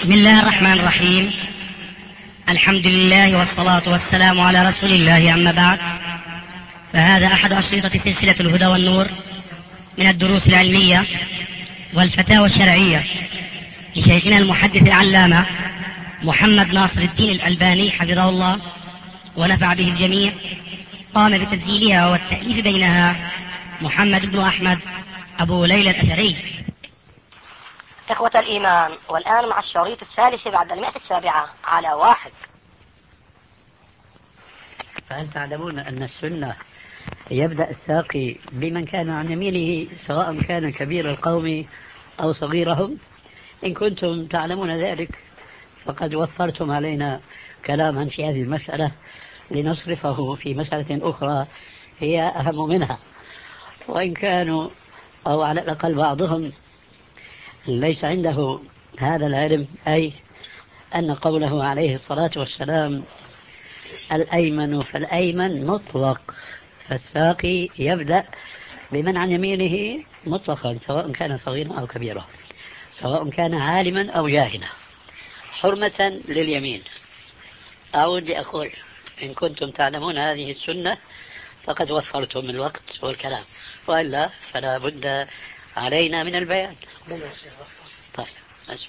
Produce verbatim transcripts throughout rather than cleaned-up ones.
بسم الله الرحمن الرحيم. الحمد لله والصلاة والسلام على رسول الله، أما بعد، فهذا أحد أشرطة سلسلة الهدى والنور من الدروس العلمية والفتاوى الشرعية لشيخنا المحدث العلامة محمد ناصر الدين الألباني حفظه الله ونفع به الجميع. قام بتسجيلها والتأليف بينها محمد بن أحمد أبو ليلى الأثري. إخوة الإيمان، والآن مع الشريط الثالث بعد المئة السابعة على واحد. فهل تعلمون أن السنة يبدأ الساقي بمن كان عن يمينه سواء كان كبير القوم أو صغيرهم؟ إن كنتم تعلمون ذلك فقد وفرتم علينا كلاما في هذه المسألة لنصرفه في مسألة أخرى هي أهم منها، وإن كانوا أو على الأقل بعضهم ليس عنده هذا العلم، أي أن قوله عليه الصلاة والسلام الأيمن فالأيمن مطلق، فالساقي يبدأ بمن عن يمينه مطلقا سواء كان صغيرا أو كبيرا، سواء كان عالما أو جاهلا، حرمة لليمين. أعود لأقول إن كنتم تعلمون هذه السنة فقد وفرتم الوقت والكلام، وإلا فلا بد علينا من البيان. طيب، بسم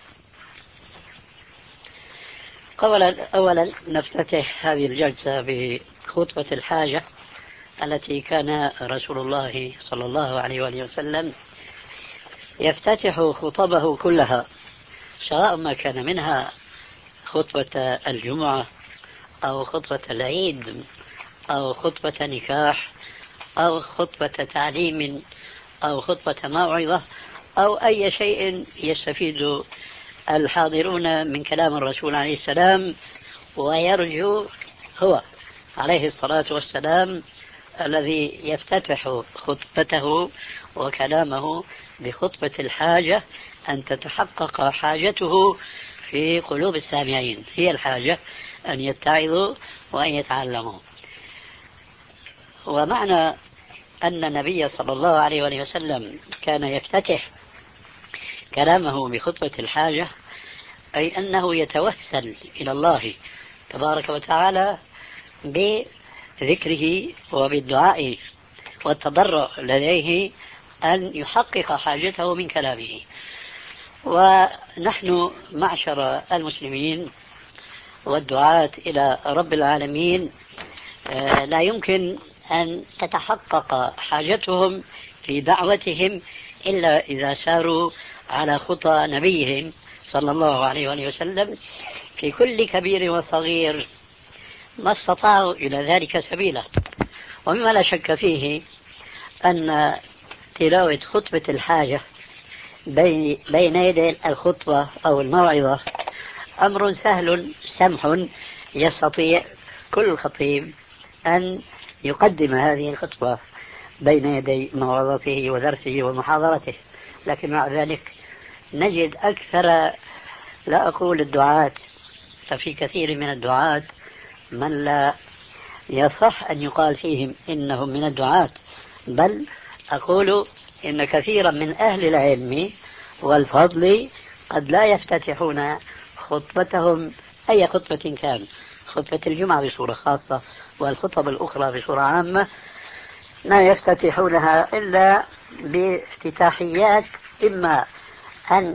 الله. أولا, أولا نفتتح هذه الجلسة بخطبة الحاجة التي كان رسول الله صلى الله عليه وآله وسلم يفتتح خطبه كلها، سواء ما كان منها خطبة الجمعة أو خطبة العيد أو خطبة نكاح أو خطبة تعليم أو خطبة موعظة أو أي شيء يستفيد الحاضرون من كلام الرسول عليه السلام، ويرجو هو عليه الصلاة والسلام الذي يفتتح خطبته وكلامه بخطبة الحاجة أن تتحقق حاجته في قلوب السامعين. هي الحاجة أن يتعظوا وأن يتعلموا. ومعنى أن النبي صلى الله عليه وآله وسلم كان يفتتح كلامه بخطبة الحاجة أي أنه يتوسل إلى الله تبارك وتعالى بذكره وبالدعاء والتضرع لديه أن يحقق حاجته من كلامه. ونحن معشر المسلمين والدعاة إلى رب العالمين لا يمكن أن تتحقق حاجتهم في دعوتهم إلا إذا ساروا على خطى نبيهم صلى الله عليه وآله وسلم في كل كبير وصغير ما استطاعوا إلى ذلك سبيلا. ومما لا شك فيه أن تلاوة خطبة الحاجة بين, بين يدي الخطبة أو الموعظة أمر سهل سمح، يستطيع كل خطيب أن يقدم هذه الخطبة بين يدي موعظته ودرسه ومحاضرته. لكن مع ذلك نجد أكثر، لا أقول الدعاة، ففي كثير من الدعاة من لا يصح أن يقال فيهم إنهم من الدعاة، بل أقول إن كثيرا من أهل العلم والفضل قد لا يفتتحون خطبتهم أي خطبة كان، خطبة الجمعة بصورة خاصة والخطب الأخرى بصورة عامة، لا يفتتحونها إلا بافتتاحيات إما أن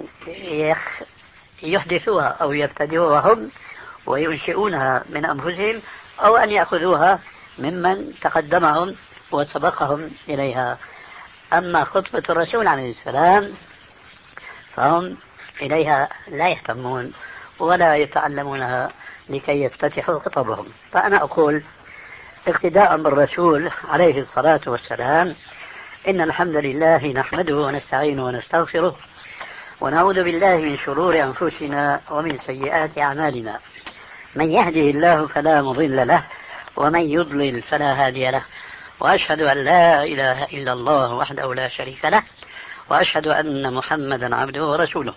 يحدثوها أو يبتدئوها هم وينشئونها من أنفسهم، أو أن يأخذوها ممن تقدمهم وسبقهم إليها. أما خطبة الرسول عليه السلام فهم إليها لا يهتمون ولا يتعلمونها لكي يفتتحوا خطبهم. فأنا أقول اقتداء بالرسول عليه الصلاة والسلام إن الحمد لله نحمده ونستعينه ونستغفره ونعوذ بالله من شرور أنفسنا ومن سيئات أعمالنا، من يهده الله فلا مضل له ومن يضلل فلا هادي له، وأشهد أن لا إله إلا الله وحده لا شريك له، وأشهد أن محمدا عبده ورسوله.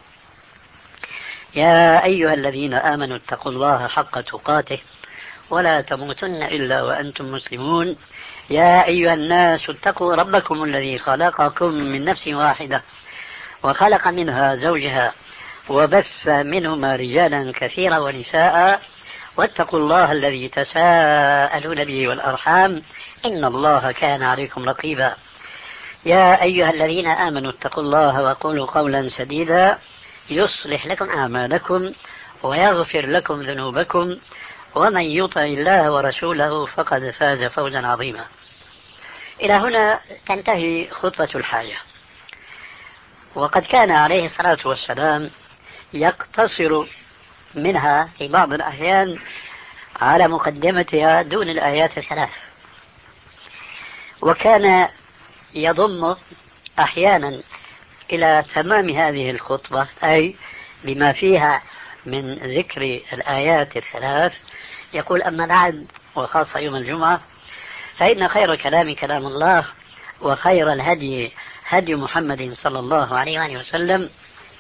يا أيها الذين آمنوا اتقوا الله حق تقاته ولا تموتن إلا وأنتم مسلمون. يا أيها الناس اتقوا ربكم الذي خلقكم من نفس واحدة وخلق منها زوجها وبث منهما رجالا كثيرا ونساء واتقوا الله الذي تساءلون به والأرحام إن الله كان عليكم رقيبا. يا أيها الذين آمنوا اتقوا الله وقولوا قولا سديدا يصلح لكم أعمالكم ويغفر لكم ذنوبكم ومن يطع الله ورسوله فقد فاز فوزا عظيما. إلى هنا تنتهي خطبة الحاجة، وقد كان عليه الصلاة والسلام يقتصر منها في بعض الأحيان على مقدمتها دون الآيات الثلاث، وكان يضم أحيانا إلى تمام هذه الخطبة أي بما فيها من ذكر الآيات الثلاث يقول: أما بعد، وخاصة يوم الجمعة، فإن خير كلام كلام الله، وخير الهدي هدي محمد صلى الله عليه وآله وسلم،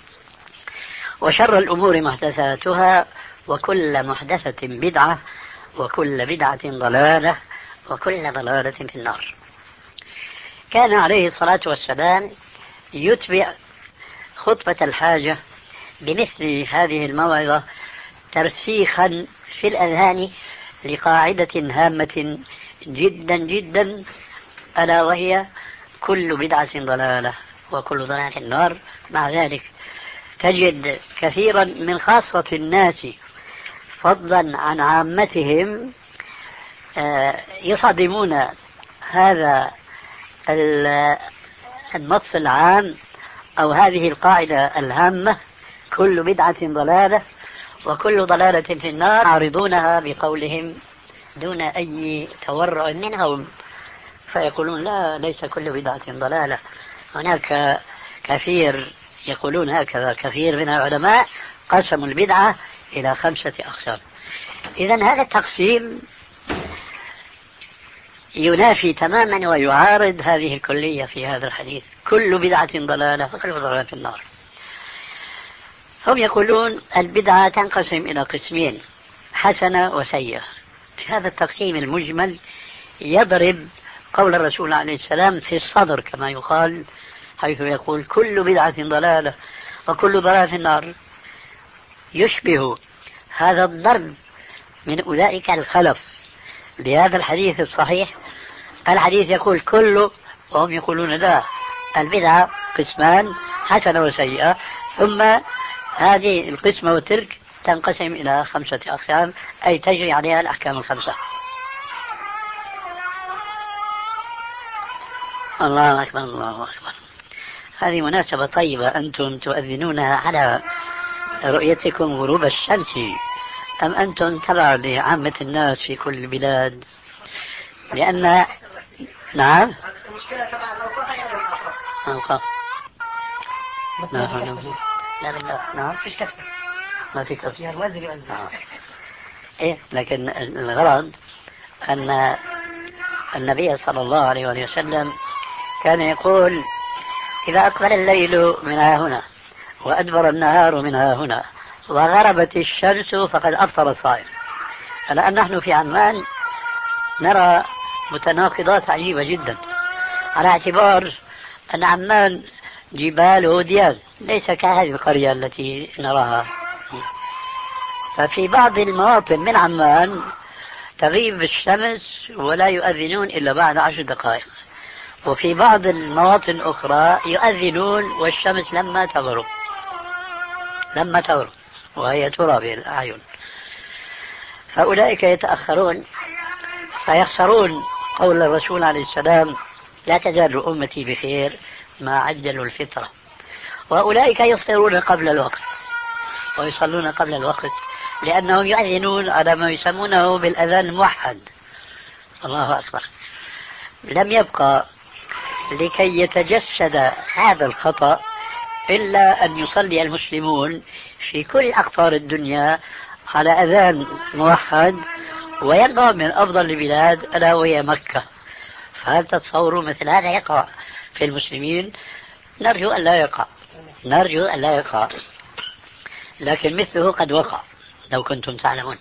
وشر الأمور محدثاتها، وكل محدثة بدعة، وكل بدعة ضلالة، وكل ضلالة في النار. كان عليه الصلاة والسلام يتبع خطبة الحاجة بمثل هذه الموعظة ترسيخا في الأذهان لقاعدة هامة جدا جدا، ألا وهي: كل بدعة ضلالة، وكل ضلالة في النار. مع ذلك تجد كثيرا من خاصة الناس فضلا عن عامتهم يصادمون هذا النص العام أو هذه القاعدة الهامة: كل بدعة ضلالة، وكل ضلالة في النار، يعارضونها بقولهم دون أي تورع منهم، فيقولون: لا، ليس كل بدعة ضلالة. هناك كثير يقولون هكذا، كثير من العلماء قسموا البدعة إلى خمسة أقسام. إذن هذا التقسيم ينافي تماما ويعارض هذه الكلية في هذا الحديث: كل بدعة ضلالة، وكل ضلالة في النار. هم يقولون البدعة تنقسم إلى قسمين: حسنة وسيئة. هذا التقسيم المجمل يضرب قول الرسول عليه السلام في الصدر كما يقال، حيث يقول: كل بدعة ضلالة، وكل ضلالة في النار. يشبه هذا الضرب من أولئك الخلف لهذا الحديث الصحيح. الحديث يقول كله، وهم يقولون لا، البدعة قسمان: حسنة وسيئة، ثم هذه القسمة وتلك تنقسم إلى خمسة أقسام، أي تجري عليها الأحكام الخمسة. الله أكبر، الله أكبر. هذه مناسبة طيبة، أنتم تؤذنونها على رؤيتكم غروب الشمس، أم أنتم تبع لعامة الناس في كل البلاد؟ لأن نعم أوقاف لا لا بالله نعم فيش كفر، ما في كفر آه. إيه، لكن الغرض أن النبي صلى الله عليه وسلم كان يقول: إذا أقبل الليل من ها هنا، وأدبر النهار من ها هنا، وغربت الشمس، فقد أفطر الصائم. الآن نحن في عمان نرى متناقضات عجيبة جدا، على اعتبار أن عمان جبال وديان، ليس كهذه القرية التي نراها. ففي بعض المواطن من عمان تغيب الشمس ولا يؤذنون إلا بعد عشر دقائق، وفي بعض المواطن الأخرى يؤذنون والشمس لما تغرب لما تغرب وهي ترى بالأعين. فأولئك يتأخرون فيخسرون قول الرسول عليه السلام: لا تزال أمتي بخير ما عجلوا الفطرة. وأولئك يفطرون قبل الوقت ويصلون قبل الوقت، لأنهم يؤذنون على ما يسمونه بالأذان الموحد. الله أكبر. لم يبقى لكي يتجسد هذا الخطأ إلا أن يصلي المسلمون في كل أقطار الدنيا على أذان موحد، ويبقى من أفضل البلاد ألا وهي مكة. فهل تتصوروا مثل هذا يقع في المسلمين؟ نرجو أن لا يقع، نرجو أن لا يقع، لكن مثله قد وقع لو كنتم تعلمون.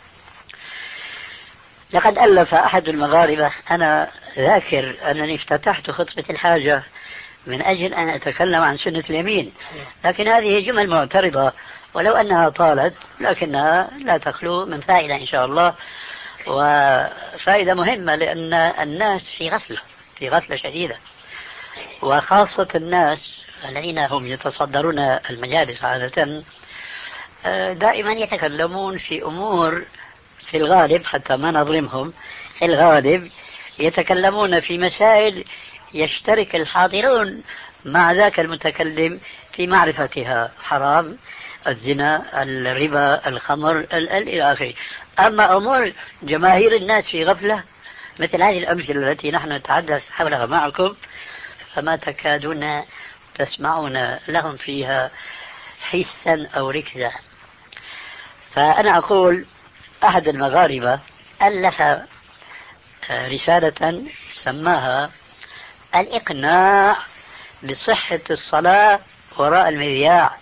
لقد ألف أحد المغاربة، أنا ذاكر أنني افتتحت خطبة الحاجة من أجل أن أتكلم عن سنة اليمين، لكن هذه جمل معترضة ولو أنها طالت لكنها لا تخلو من فائدة إن شاء الله، وفائدة مهمة، لأن الناس في غفلة في غفلة شديدة، وخاصة الناس الذين هم يتصدرون المجالس عادة دائما يتكلمون في أمور في الغالب، حتى ما نظلمهم، في الغالب يتكلمون في مسائل يشترك الحاضرون مع ذاك المتكلم في معرفتها، حرام، الزنا، الربا، الخمر، إلى آخره. أما أمور جماهير الناس في غفلة مثل هذه الأمثلة التي نحن نتحدث حولها معكم، فما تكادون تسمعون لهم فيها حسا أو ركزا. فأنا أقول أحد المغاربة ألف رسالة سماها الإقناع بصحة الصلاة وراء المذياع.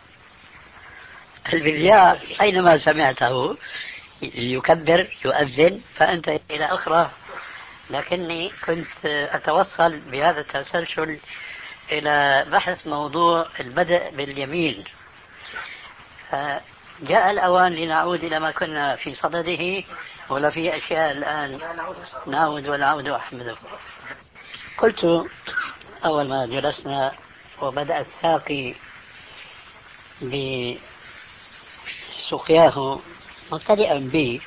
المذياع أينما سمعته يكبر يؤذن فأنت إلى أخرى، لكني كنت أتوصل بهذا التسلسل إلى بحث موضوع البدء باليمين. جاء الأوان لنعود إلى ما كنا في صدده، ولا في أشياء الآن نعود ونعود أحمده. قلت أول ما جلسنا وبدأ الساقي بسقياه مبتدئا بي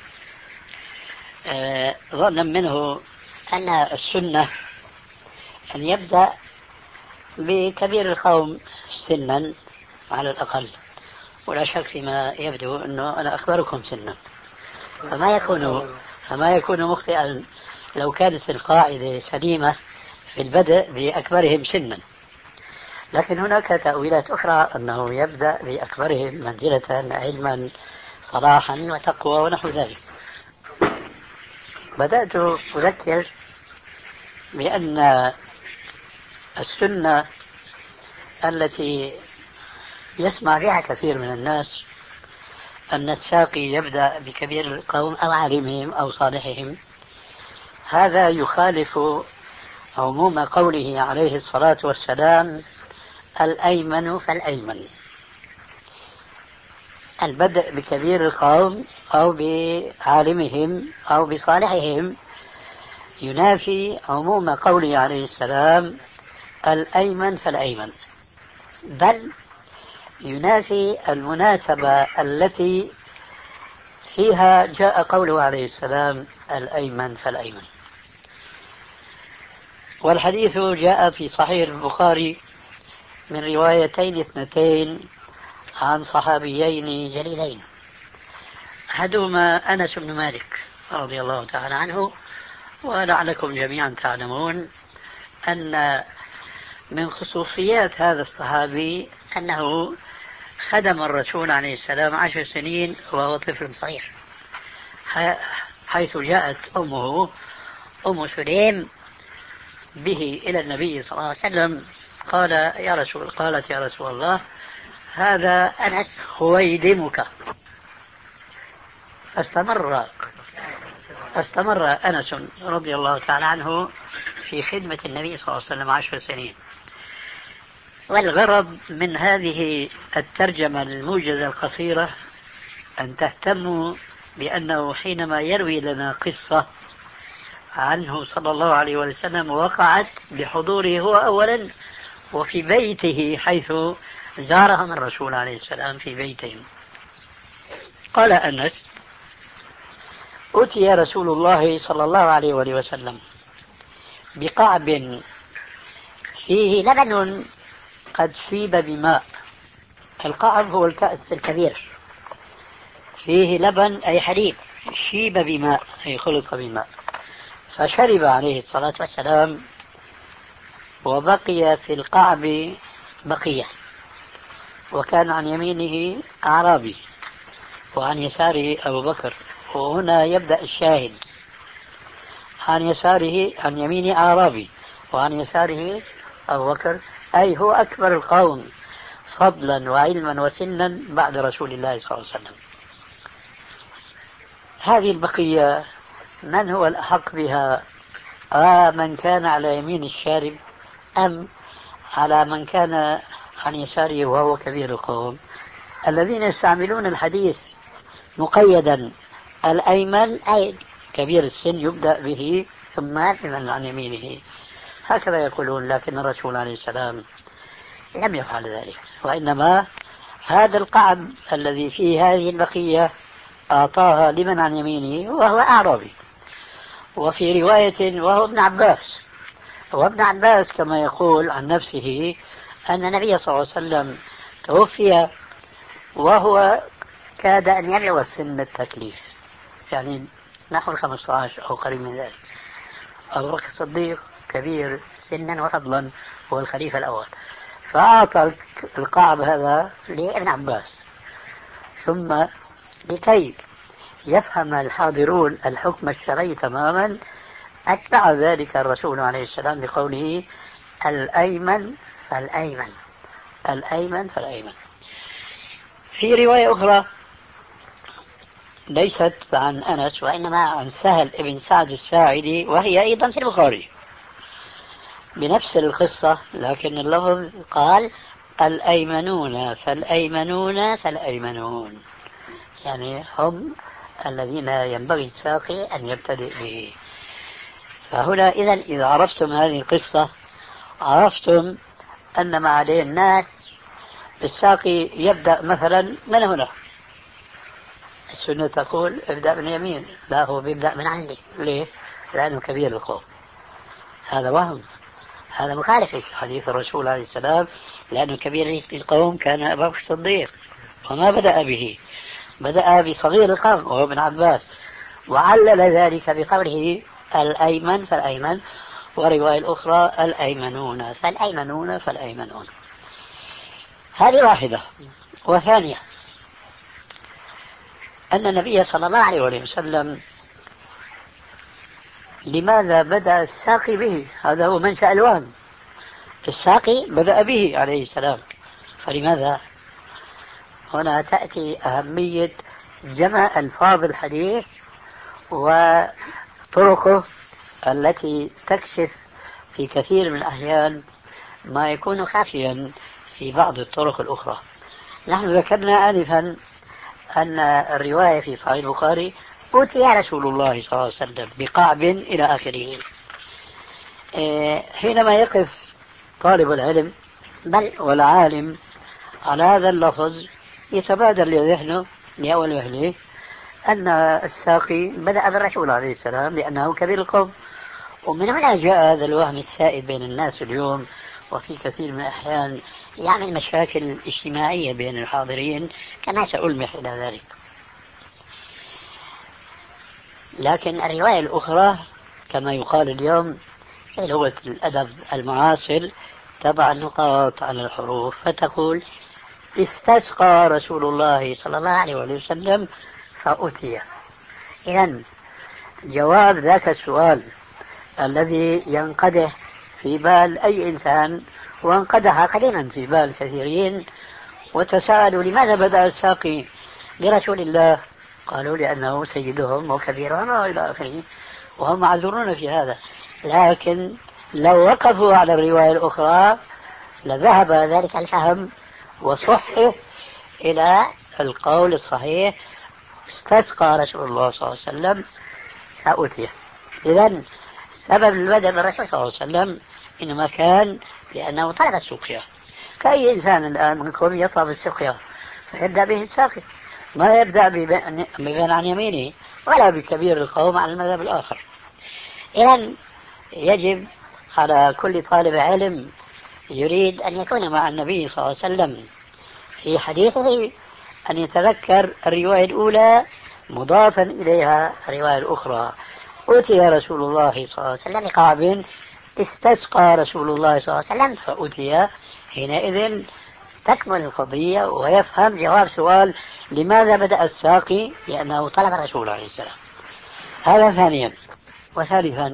ظنا منه أن السنة أن يبدأ بكبير القوم سنا على الأقل، ولا شك فيما يبدو أنه أنا أكبركم سنا، فما يكون فما يكون مخطئا لو كانت القاعدة سليمة في البدء بأكبرهم سنا. لكن هناك تأويلات أخرى أنه يبدأ بأكبرهم منزلة علما صلاحا وتقوى ونحو ذلك. بدأت أذكر بأن السنة التي يسمع بها كثير من الناس أن الساقي يبدأ بكبير القوم أو عالمهم أو صالحهم، هذا يخالف عموم قوله عليه الصلاة والسلام الأيمن فالأيمن. البدء بكبير القوم أو بعالمهم أو بصالحهم ينافي عموم قوله عليه السلام الأيمن فالأيمن، بل ينافي المناسبة التي فيها جاء قوله عليه السلام الأيمن فالأيمن. والحديث جاء في صحيح البخاري من روايتين اثنتين عن صحابيين جليلين، أحدهما أنس بن مالك رضي الله تعالى عنه، ولعلكم جميعا تعلمون أن من خصوصيات هذا الصحابي أنه خدم الرسول عليه السلام عشر سنين وهو طفل صغير، حيث جاءت أمه أم سليم به إلى النبي صلى الله عليه وسلم قال يا رسول قالت يا رسول الله هذا أنس خويدمك. فاستمر فاستمر أنس رضي الله تعالى عنه في خدمة النبي صلى الله عليه وسلم عشر سنين. والغرض من هذه الترجمة الموجزة القصيرة أن تهتموا بأنه حينما يروي لنا قصة عنه صلى الله عليه وسلم وقعت بحضوره هو أولا وفي بيته حيث زارهم الرسول عليه السلام في بيتهم. قال أنس أتي رسول الله صلى الله عليه وسلم بقعب فيه لبن قد شيب بماء. القعب هو الكأس الكبير، فيه لبن أي حليب شيب بماء أي خلط بماء، فشرب عليه الصلاة والسلام وبقي في القعب بقية، وكان عن يمينه أعرابي وعن يساره أبو بكر. وهنا يبدأ الشاهد، عن يساره عن يمينه أعرابي وعن يساره أبو بكر، أي هو أكبر القوم فضلا وعلما وسنا بعد رسول الله صلى الله عليه وسلم. هذه البقية من هو الأحق بها؟ آه من كان على يمين الشارب أم على من كان عن يساره وهو كبير القوم الذين يستعملون الحديث مقيدا الأيمن أي كبير السن يبدأ به ثم بمن عن يمينه، هكذا يقولون. لكن الرسول عليه السلام لم يفعل ذلك، وإنما هذا القعب الذي فيه هذه البقية أعطاها لمن عن يمينه وهو أعرابي. وفي رواية وهو ابن عباس، وابن عباس كما يقول عن نفسه أن النبي صلى الله عليه وسلم توفي وهو كاد أن يبلغ سن التكليف، يعني نحو خمسة عشر أو قريب من ذلك. أبو بكر الصديق كبير سنا وفضلا، هو الخليفة الأول، فأعطى القعب هذا لابن عباس. ثم لكي يفهم الحاضرون الحكم الشرعي تماما أتبع ذلك الرسول عليه السلام بقوله الأيمن فالأيمن، الأيمن فالأيمن. في رواية أخرى ليست عن أنس وإنما عن سهل بن سعد الساعدي، وهي أيضا في البخاري بنفس القصة، لكن اللفظ قال الأيمنون فالأيمنون فالأيمنون، يعني هم الذين ينبغي الساقي أن يبتدئ به. فهنا إذا إذا عرفتم هذه القصة عرفتم أن ما عليه الناس الساقي يبدأ مثلا من هنا. السنة تقول ابدأ من يمين، لا هو بيبدأ من عندي. ليه؟ لأنه كبير القوم. هذا وهم، هذا مخالف حديث الرسول عليه السلام، لأنه كبير القوم كان أبو بكر الصديق، وما بدأ به، بدأ بصغير القوم وهو ابن عباس، وعلل ذلك بقوله الأيمن فالأيمن، ورواية الأخرى الأيمنون فالأيمنون فالأيمنون. هذه واحدة. وثانية أن النبي صلى الله عليه وسلم لماذا بدأ الساقي به؟ هذا هو منشأ الوهم، الساقي بدأ به عليه السلام، فلماذا؟ هنا تأتي أهمية جمع ألفاظ الحديث وطرقه التي تكشف في كثير من الأحيان ما يكون خافيا في بعض الطرق الأخرى. نحن ذكرنا آنفا أن الرواية في صحيح البخاري أوتي رسول الله صلى الله عليه وسلم بقعب إلى آخره. حينما يقف طالب العلم بل والعالم على هذا اللفظ يتبادر لذهنه لأول وهله أن الساقي بدأ بالرسول عليه السلام لأنه كبير القوم. ومن هنا جاء هذا الوهم السائد بين الناس اليوم، وفي كثير من الأحيان يعمل مشاكل اجتماعية بين الحاضرين كما سألمح إلى ذلك. لكن الرواية الأخرى كما يقال اليوم في لغة الأدب المعاصر تضع النقاط على الحروف فتقول استسقى رسول الله صلى الله عليه وسلم فأتي. إذن جواب ذاك السؤال الذي ينقدح في بال أي إنسان وانقدح قديما في بال كثيرين وتساءلوا لماذا بدأ الساقي لرسول الله؟ قالوا لأنه سيدهم وكبيرهم وإلى آخره، وهم معذورون في هذا. لكن لو وقفوا على الرواية الأخرى لذهب ذلك الفهم وصحه إلى القول الصحيح استسقى رسول الله صلى الله عليه وسلم فأتي. إذن سبب البدء بالرسول صلى الله عليه وسلم إنما كان لأنه طلب السقيا، كأي إنسان الآن منكم يطلب السقيا فيبدأ به الساقي، ما يبدأ بمن عن يمينه ولا بكبير القوم على المذهب الآخر. إذن يجب على كل طالب علم يريد أن يكون مع النبي صلى الله عليه وسلم في حديثه أن يتذكر الرواية الأولى مضافا إليها الرواية الأخرى. أتي رسول الله صلى الله عليه وسلم بقعب استسقى رسول الله صلى الله عليه وسلم فأتي. حينئذ تكمل القضية ويفهم جواب سؤال لماذا بدأ الساقي؟ لأنه طلب الرسول عليه السلام. هذا ثانيا. وثالثا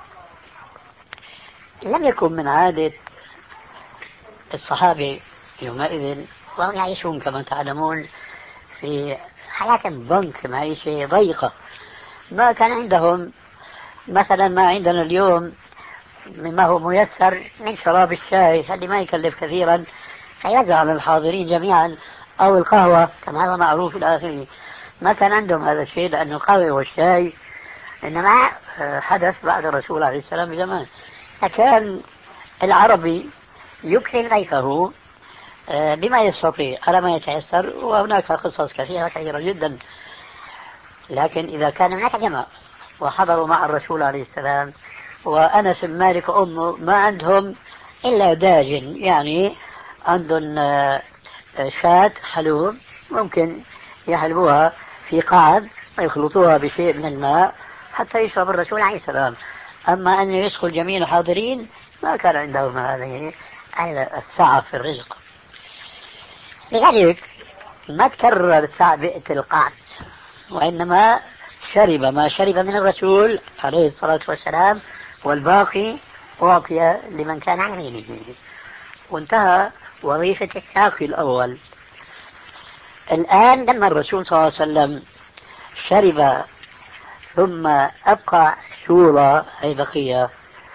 لم يكن من عادة الصحابة يومئذ وهم يعيشون كما تعلمون في حياة ضنك، معيشة ضيقة، ما كان عندهم مثلا ما عندنا اليوم مما هو ميسر من شراب الشاي اللي ما يكلف كثيرا فيوزع على الحاضرين جميعا، أو القهوة كما هو معروف إلى آخره. ما كان عندهم هذا الشيء لأنه القهوة والشاي إنما حدث بعد الرسول عليه السلام بزمان. فكان العربي يكرم ضيفه بما يستطيع على ما يتيسر، وهناك قصص كثيرة كثيرة جدا. لكن إذا كان هناك جماعة وحضروا مع الرسول عليه السلام وأنس بن مالك أمه ما عندهم إلا داجن، يعني عندهم شاة حلوب ممكن يحلبوها في قعد ويخلطوها بشيء من الماء حتى يشرب الرسول عليه السلام. أما أن يدخل جميع الحاضرين ما كان عندهم هذه السعة في الرزق. لذلك ما تكرر تعبئة القعد، وإنما شرب ما شرب من الرسول عليه الصلاة والسلام، والباقي أعطي لمن كان عن يمينه، وانتهى وظيفة الساقي الأول. الآن لما الرسول صلى الله عليه وسلم شرب ثم أبقى شورى أي بقية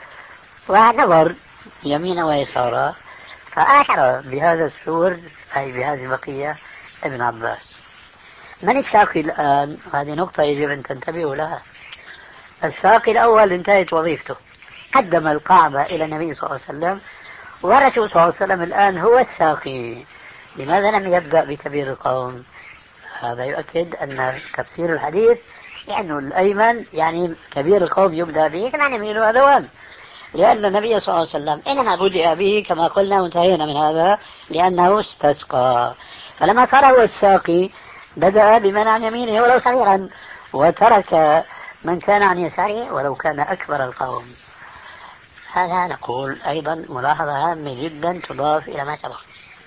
ونظر يمين ويسارا فآشر بهذا السور أي بهذه البقية ابن عباس. من الساقي الآن؟ هذه نقطة يجب أن تنتبهوا لها. الساقي الأول انتهت وظيفته، قدم القعبة إلى النبي صلى الله عليه وسلم، والرسول صلى الله عليه وسلم الآن هو الساقي. لماذا لم يبدأ بكبير القوم؟ هذا يؤكد أن تفسير الحديث لأنه الأيمن يعني كبير القوم يبدأ به ثم يمين وذوان، لأن النبي صلى الله عليه وسلم إنما بدأ به كما قلنا وانتهينا من هذا لأنه استسقى. فلما صار هو الساقي بدأ بمن عن يمينه ولو صغيرا، وترك من كان عن يساره ولو كان أكبر القوم. هذا نقول أيضا ملاحظة هامة جدا تضاف إلى ما سبق.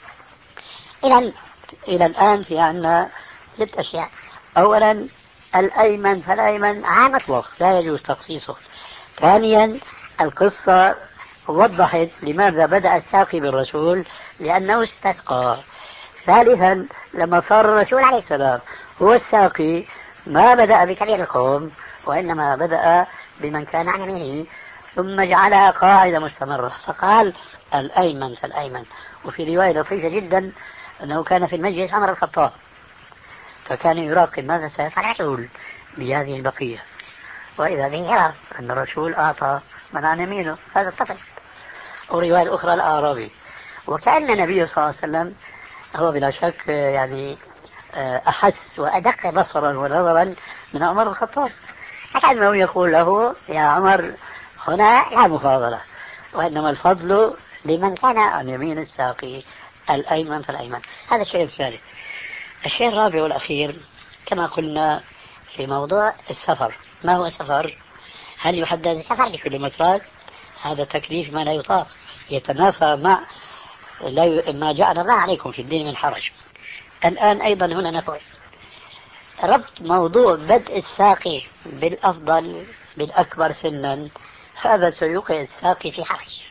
إذن إلى الآن في عنا ست أشياء. أولا الأيمن فالأيمن عام مطلق لا يجوز تخصيصه. ثانيا القصة وضحت لماذا بدأ الساقي بالرسول لأنه استسقى. ثالثا لما صار الرسول عليه السلام هو الساقي ما بدأ بكبير القوم وإنما بدأ بمن كان عن يمينه، ثم جعلها قاعدة مستمرة فقال الأيمن فالأيمن. وفي رواية لطيفة جدا أنه كان في المجلس عمر الخطاب فكان يراقب ماذا سيفعل الرسول بهذه البقية، وإذا به يرى أن الرسول أعطى من عن يمينه هذا اتصل. ورواية الأخرى الأعرابي، وكأن النبي صلى الله عليه وسلم هو بلا شك يعني أحس وأدق بصرا ونظرا من عمر الخطاب، فكأنه يقول له يا عمر هنا لا مفاضلة، وإنما الفضل لمن كان عن يمين الساقي الأيمن فالأيمن. هذا الشيء الثالث. الشيء الرابع والأخير كما قلنا في موضوع السفر. ما هو السفر؟ هل يحدد السفر بكيلومترات؟ هذا تكليف ما لا يطاق، يتنافى مع لا ما جعل الله عليكم في الدين من حرج. الآن أيضا هنا نقول ربط موضوع بدء الساقي بالأفضل بالأكبر سنا، هذا سيوقع الساقي في حرج،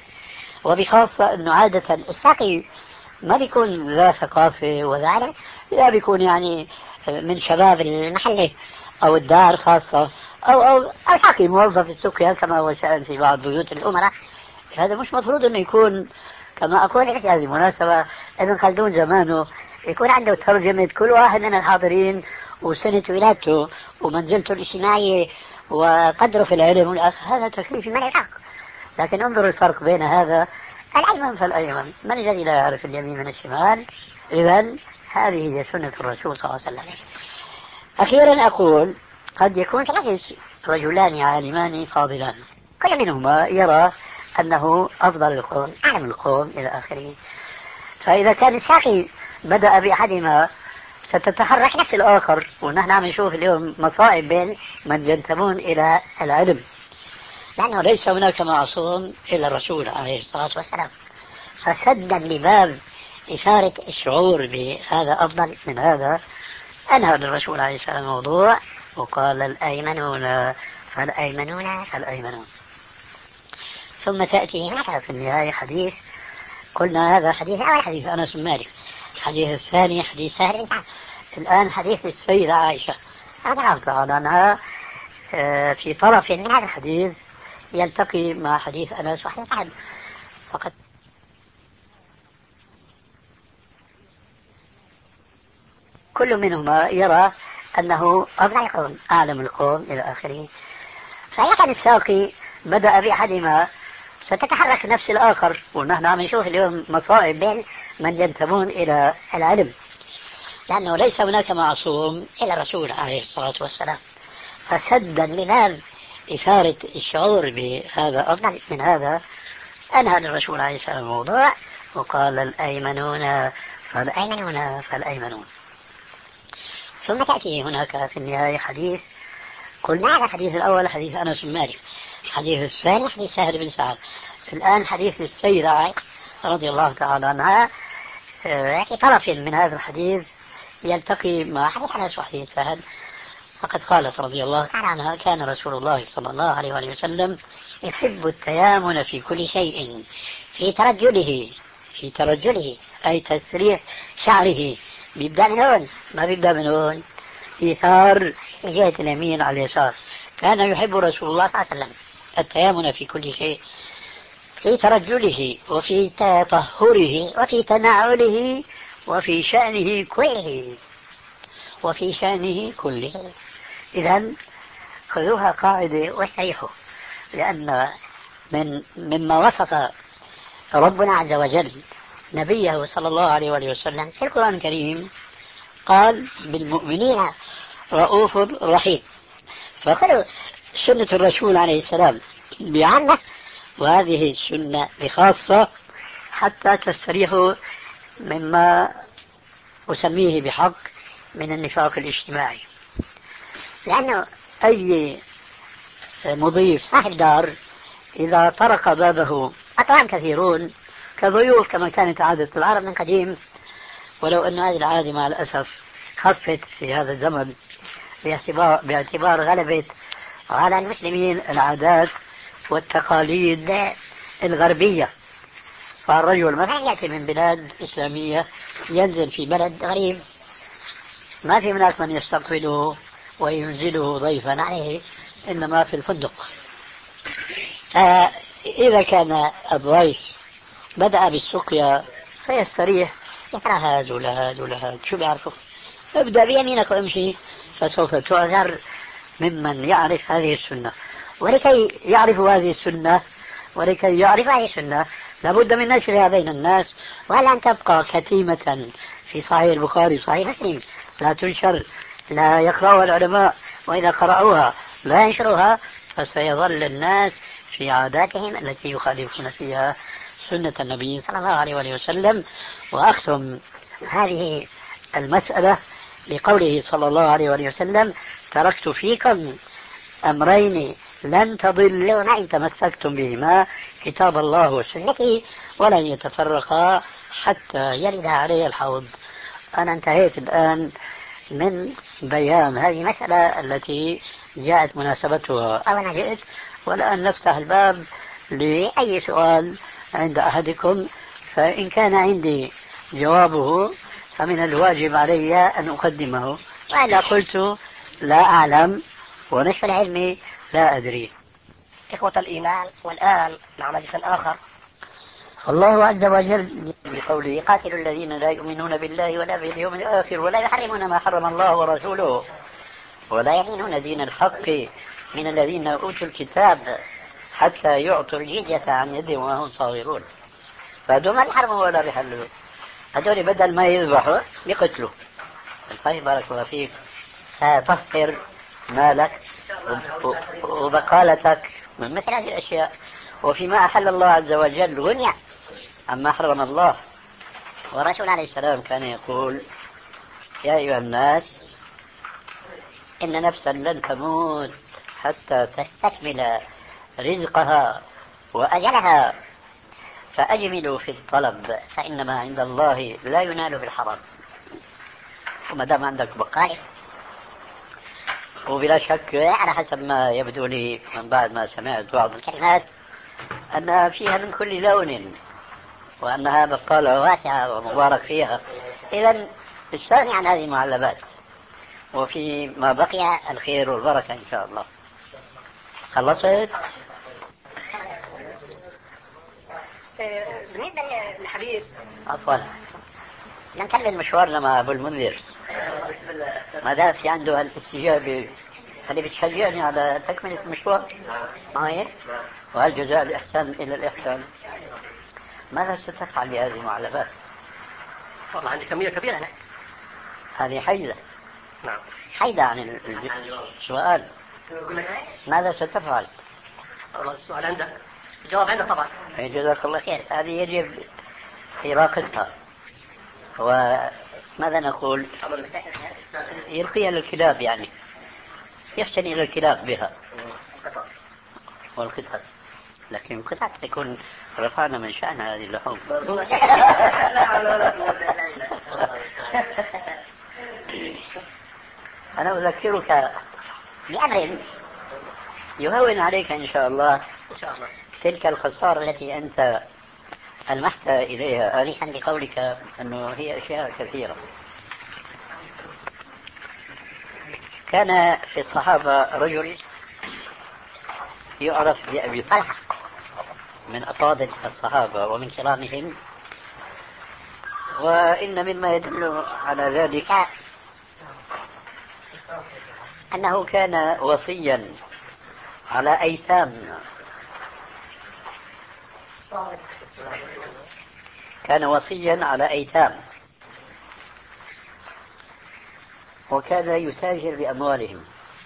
وبخاصة أنه عادة الساقي ما بيكون ذا ثقافة وذا، لا بيكون يعني من شباب المحلة أو الدار خاصة أو أو أو ساقي موظف السقيا كما هو شأن في بعض بيوت الأمراء. هذا مش مفروض أنه يكون كما أقول في هذه المناسبة ابن خلدون زمانه يكون عنده ترجمة كل واحد من الحاضرين وسنة ولادته ومنزلته الاجتماعية وقدره في العلم والآخر. هذا تكليف من يحق. لكن انظر الفرق بين هذا الأيمن فالأيمن، من الذي لا يعرف اليمين من الشمال؟ إذن هذه هي سنة الرسول صلى الله عليه وسلم. أخيرا أقول قد يكون في المجلس رجلان عالمان فاضلان كل منهما يرى أنه أفضل القوم أعلم القوم إلى آخره، فإذا كان الساقي بدأ بأحدهما ستتحرك نفس الآخر. ونحن عم نشوف اليوم مصائب بين من ينتمون إلى العلم، لأنه ليس هناك معصوم إلا الرسول عليه الصلاة والسلام. فسدا لباب إثارة الشعور بهذا أفضل من هذا أنهى الرسول عليه السلام الموضوع وقال الأيمنون فالأيمنون فالأيمنون. ثم تأتي هناك في النهاية حديث قلنا هذا حديث أول حديث أنس بن مالك، الحديث الثاني حديث سهل بن سعد، الآن حديث السيدة عائشة رضي الله تعالى عنها. في طرف من هذا الحديث يلتقي مع حديث أنس وحديث سعد، فقد كل منهما يرى أنه أفضل القوم أعلم القوم إلى آخره. فإذا كان الساقي بدأ بأحدهما ستتحرك نفس الآخر، ونحن عم نشوف اليوم مصائب بين من ينتمون إلى العلم، لأنه ليس هناك معصوم إلا الرسول عليه الصلاة والسلام. فسدا لباب إثارة الشعور بهذا أفضل من هذا، أنهى الرسول عليه السلام الموضوع وقال الأيمنون فالأيمنون فالأيمنون. ثم تأتي هناك في النهاية حديث، قلنا هذا الحديث الأول حديث أنس بن مالك، الحديث الثاني حديث سهل بن سعد، الآن حديث السيدة عائشة رضي الله تعالى عنها. في طرف من هذا الحديث يلتقي مع حديث أنس وحديث سهل، فقد قالت رضي الله تعالى عنها: كان رسول الله صلى الله عليه وآله وسلم يحب التيامن في كل شيء، في ترجله في ترجله أي تسريح شعره، بيبدأ من هون ما بيبدأ من هون، إيثار جهة اليمين على اليسار. كان يحب رسول الله صلى الله عليه وسلم التيامن في كل شيء، في ترجله وفي تطهره وفي تنعله وفي شأنه كله وفي شأنه كله. إذن خذوها قاعدة واستريحوا، لأن من مما وصف ربنا عز وجل نبيه صلى الله عليه وآله وسلم في القرآن الكريم قال: بالمؤمنين رؤوف رحيم. فقالوا سنة الرسول عليه السلام بعامة، وهذه السنة بخاصة، حتى تستريحوا مما أسميه بحق من النفاق الاجتماعي. لأنه أي مضيف صاحب دار إذا طرق بابه أطعام كثيرون كضيوف كما كانت عادة العرب من قديم، ولو أن هذه العادة مع الأسف خفت في هذا الزمن باعتبار غلبة على المسلمين العادات والتقاليد الغربية. فالرجل مثلا يأتي من بلاد إسلامية ينزل في بلد غريب، ما في هناك من يستقبله وينزله ضيفا عليه، إنما في الفندق. إذا كان الضيف بدأ بالسقيا فيستريح، يترى هذا ولا هذا ولا هذا، شو بيعرفه، ابدأ بيمينك وامشي، فسوف تعذر ممن يعرف هذه السنة. ولكي يعرفوا هذه السنة ولكي يعرف هذه السنة لابد من نشرها بين الناس، ولا أن تبقى كتيمة في صحيح البخاري وصحيح مسلم لا تنشر، لا يقرأها العلماء، وإذا قرأوها لا ينشروها، فسيظل الناس في عاداتهم التي يخالفون فيها سنة النبي صلى الله عليه وآله وسلم. وأختم هذه المسألة بقوله صلى الله عليه وآله وسلم: تركت فيكم أمرين لن تضلوا ما إن تمسكتم بهما، كتاب الله وسنتي، ولن يتفرقا حتى يرد علي الحوض. أنا انتهيت الآن من بيان هذه المسألة التي جاءت مناسبتها، أو أنا جئت، والآن نفتح الباب لأي سؤال عند أحدكم، فإن كان عندي جوابه فمن الواجب علي أن أقدمه، وإذا قلت لا أعلم ونصف العلم لا أدري. إخوة الإيمان، والآن مع مجلس آخر. الله عز وجل بقوله: قاتلوا الذين لا يؤمنون بالله ولا باليوم الآخر ولا يحرمون ما حرم الله ورسوله ولا يدينون دين الحق من الذين أوتوا الكتاب حتى يعطوا الجزية عن يد وهم صاغرون. فهذول ما بيحرموا ولا بيحللوا، هذول بدل ما يذبحوا يقتلوا. طيب بارك الله فيك، طهر مالك وبقالتك من مثل هذه الأشياء. وفيما أحل الله عز وجل غنية عما حرم الله. ورسول عليه السلام كان يقول: يا أيها الناس إن نفسا لن تموت حتى تستكمل رزقها وأجلها، فأجملوا في الطلب فإنما عند الله لا ينال بالحرام. وما دام عندك بقايا، وبلا شك على حسب ما يبدو لي من بعد ما سمعت بعض الكلمات أنها فيها من كل لون، وأنها بقالة واسعة ومبارك فيها، إذن استغني عن هذه المعلبات، وفي ما بقي الخير والبركة إن شاء الله. خلصت؟ بالنسبة للحديث عفوا نكمل مشوارنا مع أبو المنذر ما دام في عنده الاستجابة اللي بتشجعني على تكملة المشوار. ما هي؟ وهل جزاء الإحسان إلى الإحسان؟ ماذا ستفعل بهذه المعلبات؟ والله عندي كمية كبيرة هنا. هذه حيدة. نعم. حيدة عن السؤال. ماذا ستفعل؟ والله السؤال عندك، الجواب عندك طبعا. جزاك الله خير. هذه يجب إراقتها. وماذا نقول؟ يلقيها للكلاب، يعني يحسن إلى الكلاب بها والقطط. لكن القطط تكون رفعنا من شأن هذه اللحوم. أنا أذكرك بأمر يهون عليك إن شاء الله إن شاء الله تلك الخسارة التي أنت ألمحت إليها آنفا بقولك أنه هي أشياء كثيرة. كان في الصحابة رجل يعرف بأبي طلحة، من أفاضل الصحابة ومن كرامهم، وإن مما يدل على ذلك أنه كان وصيا على أيتام. كان وصيا على أيتام وكان يتاجر بأموالهم،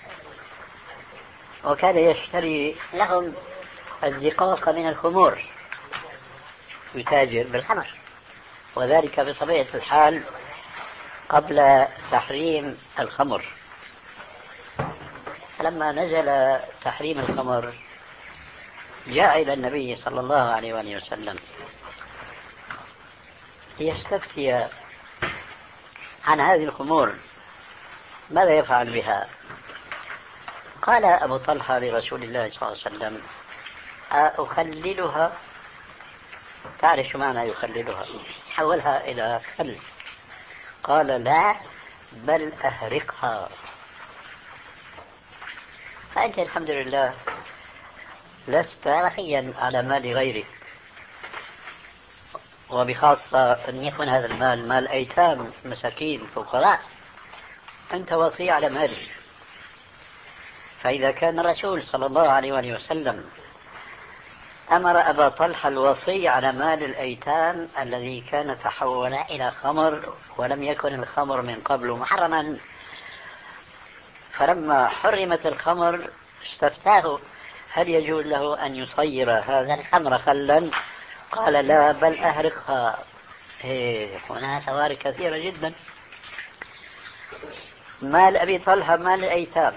وكان يشتري لهم الزقاق من الخمور، يتاجر بالخمر، وذلك بطبيعة الحال قبل تحريم الخمر. فلما نزل تحريم الخمر جاء إلى النبي صلى الله عليه وآله وسلم ليستفتي عن هذه الخمور ماذا يفعل بها. قال أبو طلحة لرسول الله صلى الله عليه وسلم: أخللها؟ تعرف شو معنى يخللها؟ حولها إلى خل. قال: لا، بل أهرقها. فأنت الحمد لله لست وصيا على مال غيرك، وبخاصة أن يكون هذا المال مال أيتام مساكين فقراء، أنت وصي على مالك. فإذا كان الرسول صلى الله عليه وآله وسلم أمر أبا طلحة الوصي على مال الأيتام الذي كان تحول إلى خمر ولم يكن الخمر من قبل محرما، فلما حرمت الخمر استفتاه هل يجوز له أن يصير هذا الخمر خلا؟ قال: لا، بل أهرقها. إيه، هنا فوارق كثيرة جدا. مال أبي طلحة مال الأيتام،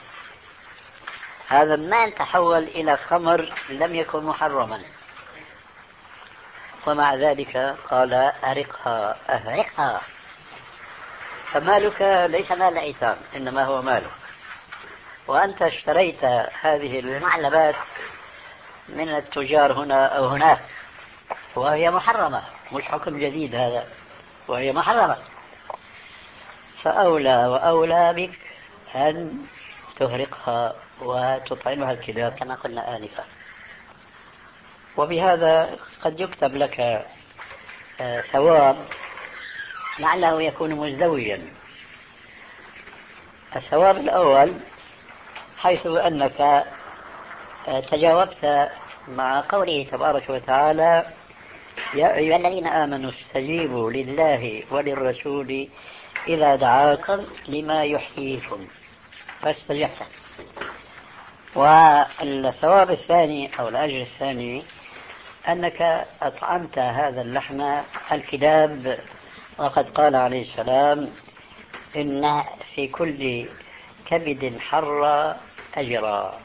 هذا المال تحول إلى خمر لم يكن محرما، ومع ذلك قال: أرقها أهرقها. فمالك ليس مال الأيتام، إنما هو مالك، وأنت اشتريت هذه المعلبات من التجار هنا أو هناك، وهي محرمة، مش حكم جديد هذا، وهي محرمة. فأولى وأولى بك أن تهرقها وتطعمها الكلاب كما قلنا آنفا. وبهذا قد يكتب لك ثواب لعله يكون مزدوجا. الثواب الأول حيث أنك تجاوبت مع قوله تبارك وتعالى: يا أيها الذين آمنوا استجيبوا لله وللرسول إذا دعاكم لما يحييكم، فاستجبت. والثواب الثاني أو الأجر الثاني أنك أطعمت هذا اللحم الكلاب، وقد قال عليه السلام: إن في كل كبد حر أجرا.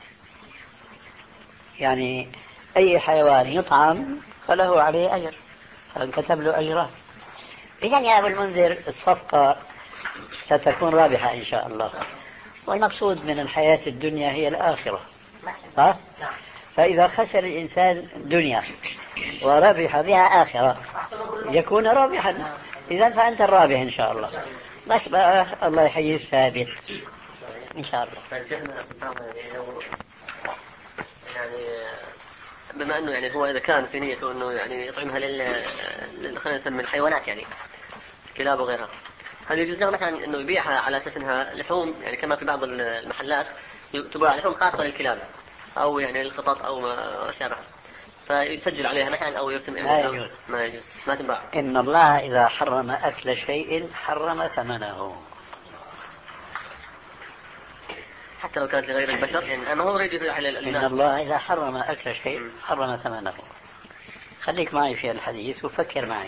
يعني أي حيوان يطعم فله عليه أجر، فانكتب له أجره. إذن يا أبو المنذر الصفقة ستكون رابحة إن شاء الله، والمقصود من الحياة الدنيا هي الآخرة، صح؟ فإذا خسر الإنسان دنيا وربح بها آخرة يكون رابحا. إذن فأنت الرابح إن شاء الله. بس بقى الله يحيي الثابت إن شاء الله. يعني بما أنه يعني هو إذا كان في نيته أنه يعني يطعمها لل خلينا نسمي الحيوانات يعني كلاب وغيرها، هل يجوز له مثلا أنه يبيعها على أساس أنها لحوم يعني كما في بعض المحلات تباع لحوم خاصة للكلاب أو يعني للقطط أو ما شابه، فيسجل عليها مثلا أو يرسم ما يجوز. ما يجوز ما تنباع. إن الله إذا حرم أكل شيء حرم ثمنه. حتى لو كانت لغير البشر يعني ما هو يريد على الناس. إن الله إذا حرم أكل شيء حرم ثمنه. خليك معي في الحديث وفكر معي.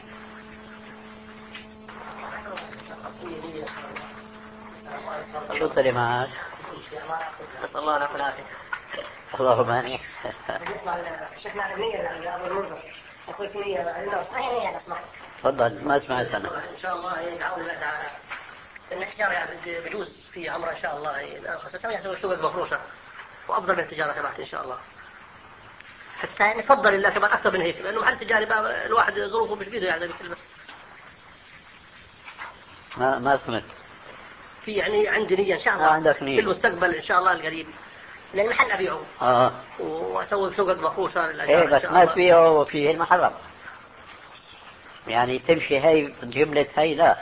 شو طلع معك؟ نسأل الله العافية والعافية. اللهم آمين. نسمع شيخنا النية يعني أبو المنذر يقول في نية النار. تفضل ما سمعت أنا. إن شاء الله يدعون الله تعالى إن التجارة يعني بجوز في عمره إن شاء الله الأرخص بس يسوي سوق مفروشة وأفضل من التجارة تبعت إن شاء الله. حتى نفضل الله كمان أكثر من هيك لأنه محل تجاري بقى الواحد ظروفه مش بيده يعني مثل ما ما فهمت. في يعني عندي نية إن شاء الله عندك نية في المستقبل إن شاء الله القريب لأن المحل أبيعه آه. وأسوي سوق مفروشة للأجار. إيه بس ما تبيعه وفيه المحرم يعني تمشي هاي جملة هاي لا.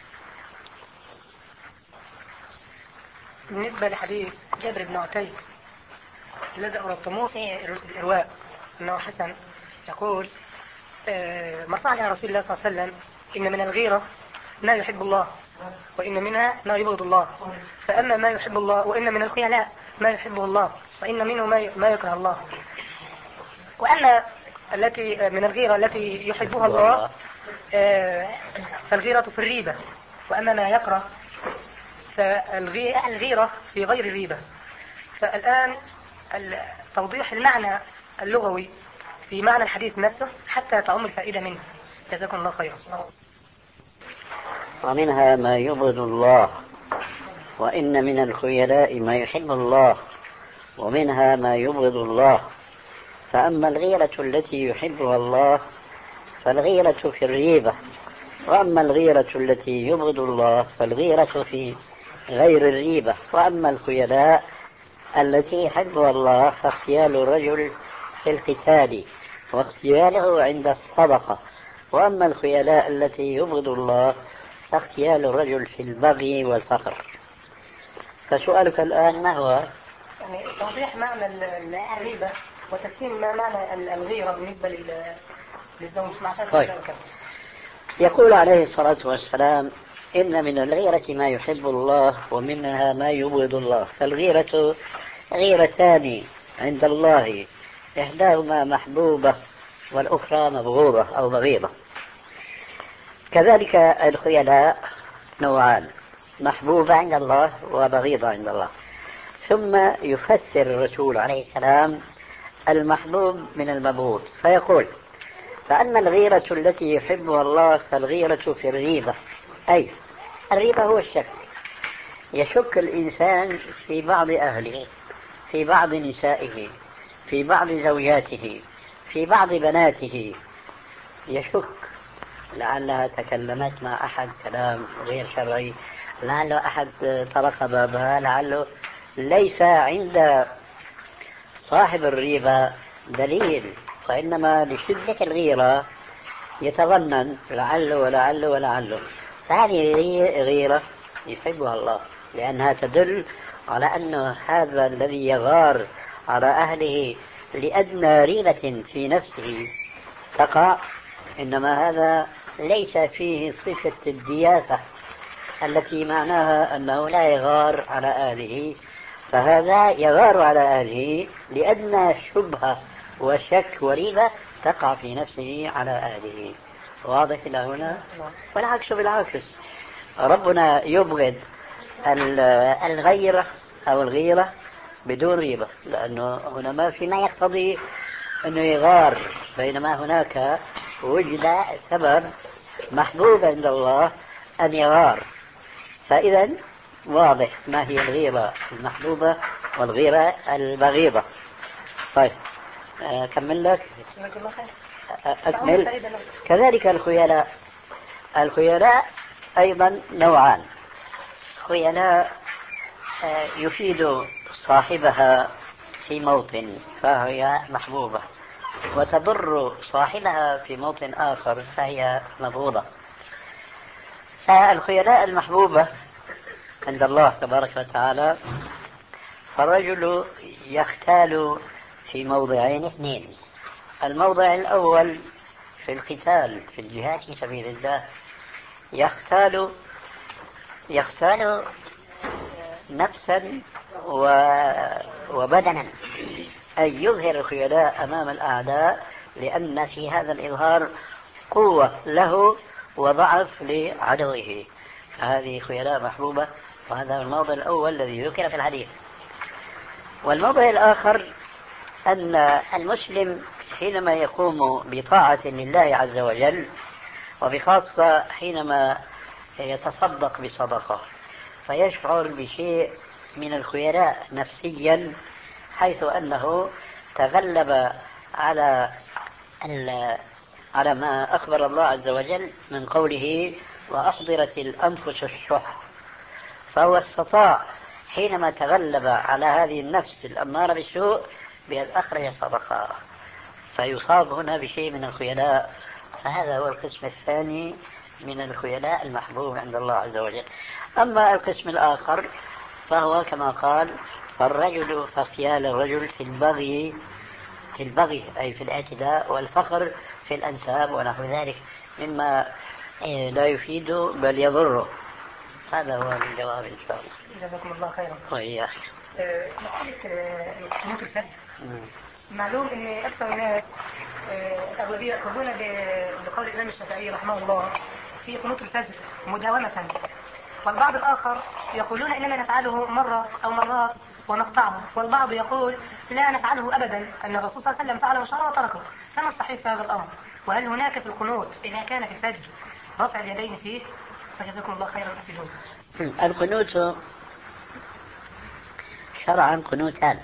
بالنسبة لحديث جابر بن عتيق الذي أردتموه في الإرواء أنه حسن يقول مرفوعا عن رسول الله صلى الله عليه وسلم إن من الغيرة ما يحب الله وإن منها ما يبغض الله، فأما ما يحب الله وإن من الخيلاء ما يحبه الله وإن منه ما يكره الله، وأما التي من الغيرة التي يحبها الله فالغيرة في الريبة، وأما ما يكره فالغيرة في غير الريبة. فالآن توضيح المعنى اللغوي في معنى الحديث نفسه حتى تعم الفائدة منه. جزاكم الله خيرا. ومنها ما يبغض الله وإن من الخيلاء ما يحب الله ومنها ما يبغض الله، فأما الغيرة التي يحبها الله فالغيرة في الريبة، وأما الغيرة التي يبغض الله فالغيرة في غير الريبة، وأما الخيلاء التي يحبها الله فاغتيال الرجل في القتال واغتياله عند الصدقة، وأما الخيلاء التي يبغض الله فاغتيال الرجل في البغي والفخر. فسؤالك الآن ما هو؟ يعني توضيح معنى الريبة وتفهيم ما معنى الغيرة بالنسبة للزوج. طيب. يقول عليه الصلاة والسلام إن من الغيرة ما يحب الله ومنها ما يبغض الله، فالغيرة غيرتان عند الله إحداهما محبوبة والأخرى مبغوضة أو بغيضة. كذلك الخيلاء نوعان، محبوبة عند الله وبغيضة عند الله. ثم يفسر الرسول عليه السلام المحبوب من المبغوض فيقول فأما الغيرة التي يحبها الله فالغيرة في الريبة، أي الريبة هو الشك، يشك الإنسان في بعض أهله، في بعض نسائه، في بعض زوجاته، في بعض بناته، يشك لعلها تكلمت مع أحد كلام غير شرعي، لعله أحد طرق بابها، لعله ليس عند صاحب الريبة دليل، وإنما لشدة الغيرة يتظنن لعله ولعله ولعله. فهذه غيرة يحبها الله لأنها تدل على أن هذا الذي يغار على أهله لأدنى ريبة في نفسه تقع، إنما هذا ليس فيه صفة الدياثة التي معناها أنه لا يغار على أهله، فهذا يغار على أهله لأدنى شبهة وشك وريبة تقع في نفسه على أهله. واضح إلى هنا؟ والعكس بالعكس، ربنا يبغض الغيرة أو الغيرة بدون ريبة، لأنه هنا ما في ما يقتضي أنه يغار، بينما هناك وجد سبب محبوب عند الله أن يغار. فإذا واضح ما هي الغيرة المحبوبة والغيرة البغيضة. طيب أكمل لك. أكمل. كذلك الخيلاء، الخيلاء أيضا نوعان، خيلاء يفيد صاحبها في موطن فهي محبوبة، وتضر صاحبها في موطن آخر فهي مبغوضة. فالخيلاء المحبوبة عند الله تبارك وتعالى، فالرجل يختال في موضعين اثنين. الموضع الأول في القتال في الجهاد في سبيل الله، يختال يختال نفسا وبدنا، أي يظهر الخيلاء أمام الأعداء، لأن في هذا الإظهار قوة له وضعف لعدوه، فهذه خيلاء محبوبة، وهذا هو الموضع الأول الذي ذكر في الحديث. والموضع الآخر أن المسلم حينما يقوم بطاعة لله عز وجل، وبخاصة حينما يتصدق بصدقة، فيشعر بشيء من الخيلاء نفسيا، حيث أنه تغلب على على ما أخبر الله عز وجل من قوله وأحضرت الأنفس الشح، فهو استطاع حينما تغلب على هذه النفس الأمارة بالسوء بأن أخرج الصدقة، فيصاب هنا بشيء من الخيلاء. فهذا هو القسم الثاني من الخيلاء المحبوب عند الله عز وجل. أما القسم الآخر فهو كما قال فالرجل فاختيال الرجل في البغي في البغي أي في الاعتداء والفخر في الأنساب ونحو ذلك مما لا يفيد بل يضره. هذا هو الجواب إن شاء الله. جزاكم الله خيرا. وإياك. مسألة قنوت الفجر، معلوم ان اكثر الناس الاغلبيه ياخذون بقول الامام الشافعي رحمه الله في قنوت الفجر مداومه، والبعض الاخر يقولون اننا نفعله مره او مرات ونقطعه، والبعض يقول لا نفعله ابدا، ان الرسول صلى الله عليه وسلم فعله شرع وتركه. فما الصحيح في هذا الامر؟ وهل هناك في القنوت اذا كان في الفجر رفع اليدين فيه؟ فجزاكم الله خيرا. أفيدون. القنوت شرعا قنوتان،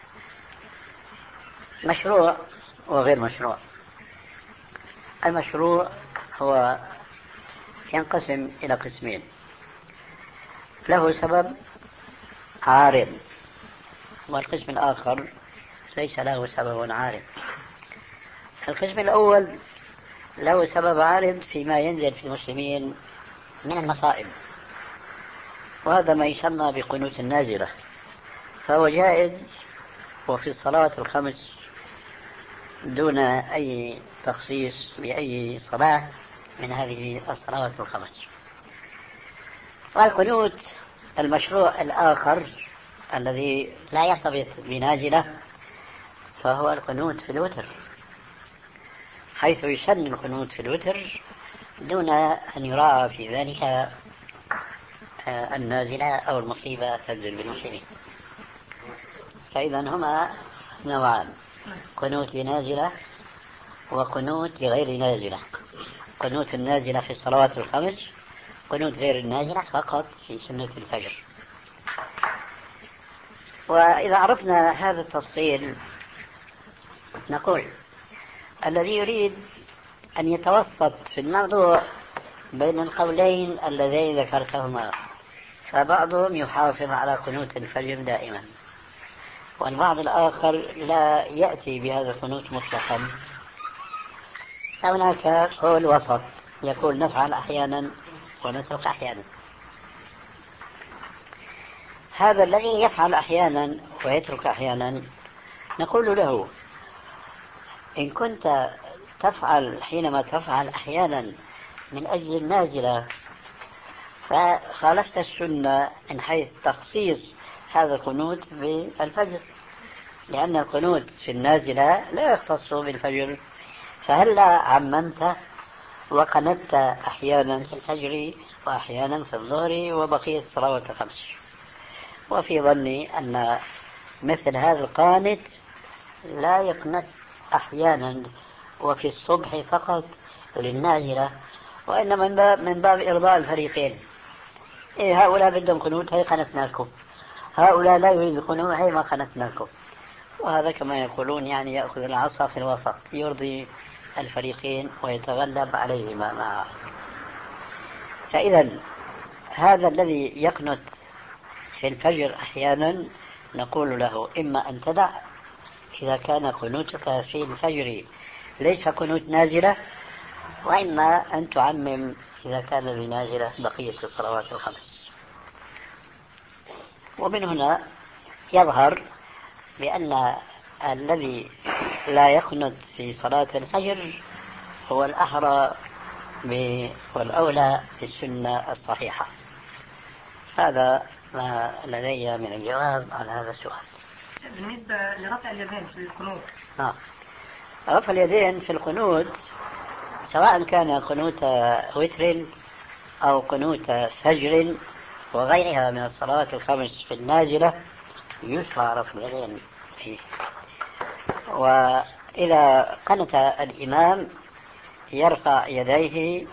مشروع وغير مشروع. المشروع هو ينقسم إلى قسمين، له سبب عارض، والقسم الآخر ليس له سبب عارض. القسم الأول له سبب عارض فيما ينزل في المسلمين من المصائب، وهذا ما يسمى بقنوت النازلة، فهو جائز وفي الصلاة الخمس دون أي تخصيص بأي صلاة من هذه الصلوات الخمس. والقنوت المشروع الآخر الذي لا يرتبط بنازلة فهو القنوت في الوتر، حيث يسن القنوت في الوتر دون أن يراعى في ذلك النازلة أو المصيبة تنزل بالمسلمين. فإذا هما نوعان، قنوت لنازلة وقنوت لغير نازلة. قنوت النازلة في الصلوات الخمس، قنوت غير النازلة فقط في سنة الفجر. وإذا عرفنا هذا التفصيل نقول الذي يريد أن يتوسط في الموضوع بين القولين اللذين ذكرتهما، فبعضهم يحافظ على قنوت الفجر دائما، والبعض الآخر لا يأتي بهذا القنوت مطلقا. هناك قول وسط يقول نفعل أحيانا ونترك أحيانا. هذا الذي يفعل أحيانا ويترك أحيانا نقول له إن كنت تفعل حينما تفعل أحيانا من أجل النازلة فخالفت السنة من حيث تخصيص هذا القنوت بالفجر، لأن القنوت في النازلة لا يختص بالفجر، فهلا عممت وقنت أحيانا في الفجر وأحيانا في الظهر وبقية الصلوات الخمس. وفي ظني أن مثل هذا القانت لا يقنت أحيانا وفي الصبح فقط للنازلة، وإنما من باب, من باب إرضاء الفريقين. إيه هؤلاء بدهم قنوت هي قنتنا لكم، هؤلاء لا يريد قنوت هي ما قنتنا لكم. وهذا كما يقولون يعني يأخذ العصا في الوسط، يرضي الفريقين ويتغلب عليهما معه. فإذا هذا الذي يقنت في الفجر أحيانا نقول له إما أن تدع إذا كان قنوتك في الفجر ليس قنوت نازلة، وإما أن تعمم إذا كان لنازلة بقية الصلوات الخمس. ومن هنا يظهر بأن الذي لا يقنت في صلاة الفجر هو الأحرى والأولى في السنة الصحيحة. هذا ما لدي من الجواب على هذا السؤال. بالنسبة لرفع اليدين في القنوت، آه. رفع اليدين في القنوت سواء كان قنوت وتر أو قنوت فجر وغيرها من الصلوات الخمس في النازلة يشرع رفع اليدين فيه. وإذا قنت الإمام يرفع يديه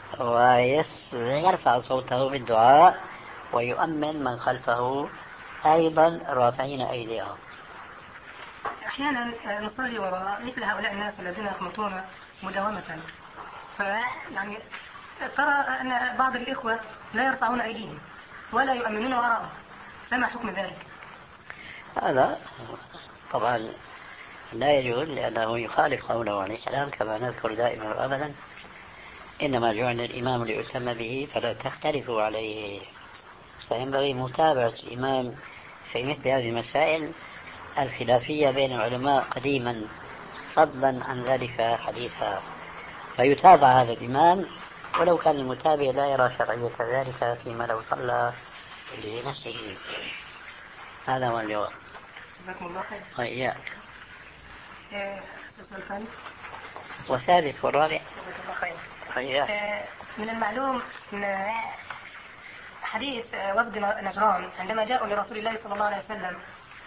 ويرفع صوته بالدعاء ويؤمن من خلفه أيضا رافعين أيديهم. أحيانا نصلي وراء مثل هؤلاء الناس الذين يقنطون مداومة، فيعني ترى أن بعض الإخوة لا يرفعون أيديهم ولا يؤمنون وراءهم، فما حكم ذلك؟ هذا طبعا لا يجوز، لأنه يخالف قوله عليه السلام كما نذكر دائما وأبدا: إنما جعل الإمام ليؤتم به فلا تختلفوا عليه. فينبغي متابعة الإمام في مثل هذه المسائل الخلافية بين العلماء قديما، فضلا عن ذلك حديثا، فيتابع هذا الإمام ولو كان المتابع لا يرى شرعية ذلك فيما لو صلى لنفسه. هذا هو الجواب. جزاكم الله خير. وإياك. السؤال الثاني والثالث والرابع. من المعلوم أن حديث وفد نجران عندما جاءوا لرسول الله صلى الله عليه وسلم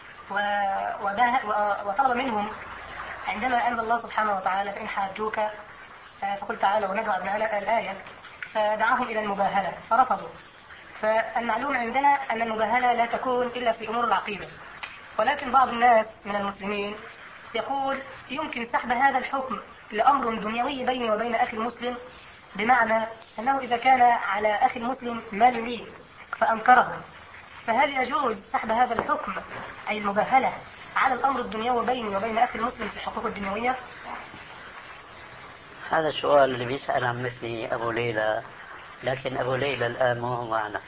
وطلب منهم عندما أنزل الله سبحانه وتعالى: فإن حاجوك فقل تعالوا وندعو أبناء الآية، فدعاهم إلى المباهلة فرفضوا. فالمعلوم عندنا أن المباهلة لا تكون إلا في أمور العقيدة، ولكن بعض الناس من المسلمين يقول يمكن سحب هذا الحكم لأمر دنيوي بيني وبين أخي المسلم، بمعنى أنه إذا كان على أخي المسلم مال لي فأنكره، فهل يجوز سحب هذا الحكم أي المباهلة على الأمر الدنيوي بيني وبين أخي المسلم في الحقوق الدنيوية؟ هذا السؤال اللي بيسأل عن مثلي أبو ليلى، لكن أبو ليلى الآن مو هو معنا.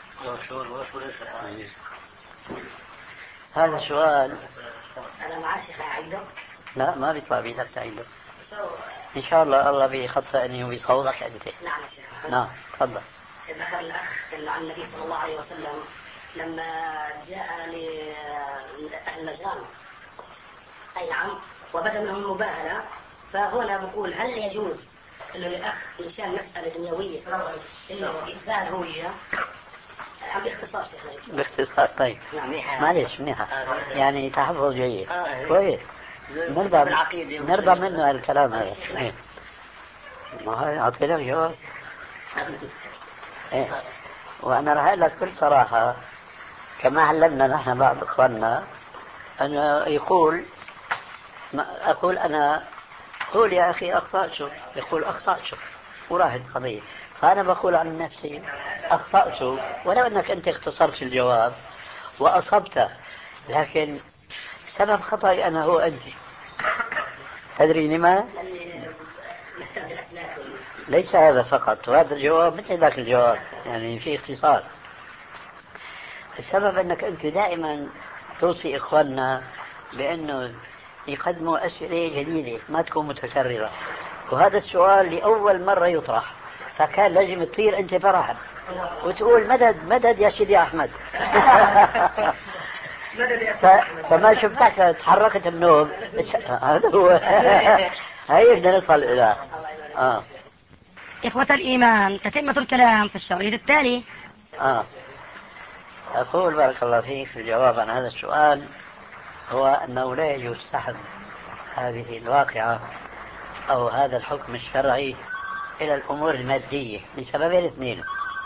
هذا السؤال أنا مع شيخ أعيده؟ لا، ما بيطلع بيدك تعيده إن شاء الله. الله بيخطئني وبيصوضك أنت. نعم يا شيخ. نعم تفضل. ذكر الأخ عن النبي صلى الله عليه وسلم لما جاء لأهل نجران، أي نعم، وبدأ منهم المباهلة. فهنا بقول هل يجوز إنه الأخ مشان مسألة دنيوية إنه يتزال هوية؟ عم باختصار شيخ. باختصار. طيب معلش منيحة، يعني تحفظ جيد كويس، نرضى نرضى منه الكلام هذا. إيه. ما هي أعطينا جواب. إيه. وأنا راح أقول لك بكل صراحة كما علمنا نحن بعض إخواننا أن يقول ما أقول أنا قول يا أخي أخطأت، يقول أخطأت وراحت قضية. فأنا بقول عن نفسي أخطأت، ولو أنك أنت اختصرت الجواب وأصبت، لكن سبب خطأي أنا هو أنت. تدري لما؟ ليس هذا فقط، وهذا الجواب مثل ذاك الجواب، يعني في اختصار. السبب أنك أنت دائما توصي إخواننا بأنه يقدموا أسئلة جديدة ما تكون متكررة، وهذا السؤال لأول مرة يطرح، فكان لازم تطير أنت فرحا وتقول مدد مدد يا سيدي أحمد. ف... فما شفتك تحركت النوم. هذا هو. هاي بدنا نصل إلى آه. إخوة الإيمان، تتمة الكلام في الشريط التالي. آه. أقول بارك الله فيك في الجواب عن هذا السؤال هو أنه لا يجوز سحب هذه الواقعة أو هذا الحكم الشرعي إلى الأمور المادية لسببين اثنين.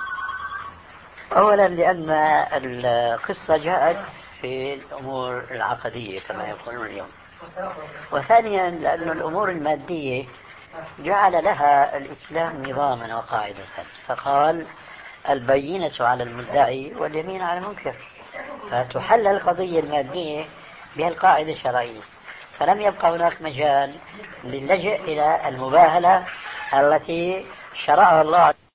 أولا لأن القصة جاءت في الأمور العقدية كما يقولون اليوم، وثانيا لأن الأمور المادية جعل لها الإسلام نظاما وقاعدة، فقال البينة على المدعي واليمين على المنكر، فتحل القضية المادية بهالقاعدة الشرعية. فلم يبقى هناك مجال للجأ إلى المباهلة التي شرعها الله.